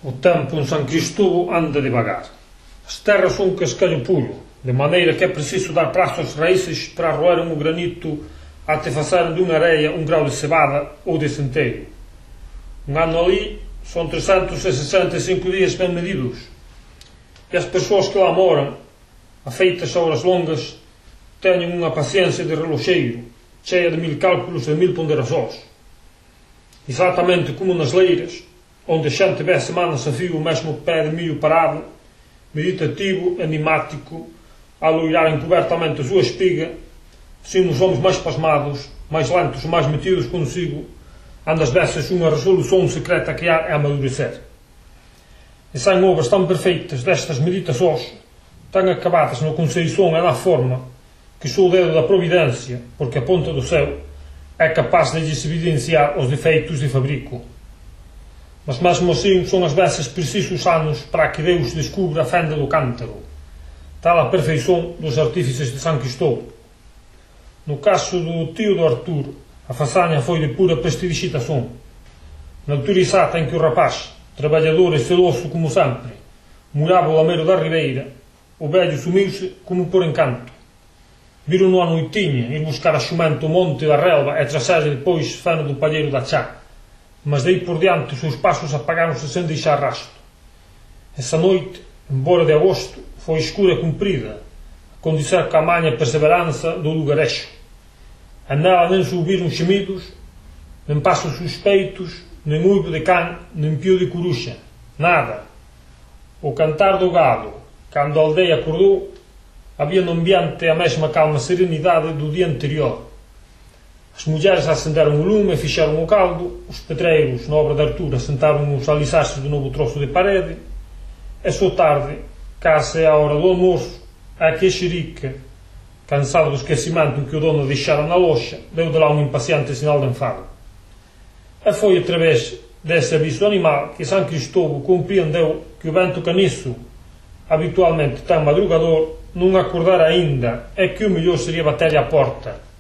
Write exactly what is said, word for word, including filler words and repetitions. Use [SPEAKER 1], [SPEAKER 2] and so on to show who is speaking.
[SPEAKER 1] O tempo en San Cristovo anda devagar. As terras son cascallo puro, de maneira que é preciso dar prazo aos raíces para roerem o granito até fazerem dunha areia un grau de cebada ou de centeio. Un ano ali son trescentos e sesenta e cinco días ben medidos, e as persoas que lá moran, afeitas a horas longas, teñen unha paciencia de reloxeiro, cheia de mil cálculos e mil ponderacións. Exactamente como nas leiras, onde a xente ve semanas a fio o mesmo pé de millo parado, meditativo, enigmático, a loirar encobertamente a súa espiga, assim nos homens máis pasmados, máis lentos, máis metidos consigo, anda ás veces unha resolución secreta a criar e a amadurecer. E saen obras tan perfeitas destas meditacións, tan acabadas na conceição e na forma, que só o dedo da providencia, porque a ponta do céu, é capaz de lhes evidenciar os defeitos de fabrico. Mas mesmo assim son ás veces precisos anos para que Deus descubra a fenda do cántaro, tal a perfeição dos artífices de San Cristovo. No caso do tío do Artur, a façanha foi de pura prestidigitação. Na altura exata em que o rapaz, trabalhador e celoso como sempre, morava ao lameiro da ribeira, o velho sumiu-se como por encanto. Viram-no à noitinha ir buscar a xumento ao monte da relva e trazer depois feno do palheiro da chá, mas daí por diante os seus passos apagaram-se sem deixar rasto. Essa noite, embora de agosto, foi escura e comprida, a condizer com a manha perseverança do lugarecho. A nela nem se ouviram xemidos, nem passos suspeitos, nem uivo de cão, nem pio de coruxa. Nada. O cantar do gado, cando a aldeia acordou, havia no ambiente a mesma calma serenidade do dia anterior. As mulheres acenderam o lume e fixeram o caldo, os pedreiros, na obra de Artur, assentaram os alicerces do novo troço de parede, e só tarde, caça a hora do almoço, a queixerica, cansado do esquecimento que o dono deixara na loxa, deu de lá um impaciente sinal de enfado. E foi através desse aviso animal que San Cristovo compreendeu que o vento caniço, habitualmente tão madrugador, não acordara ainda, é que o melhor seria bater-lhe à porta,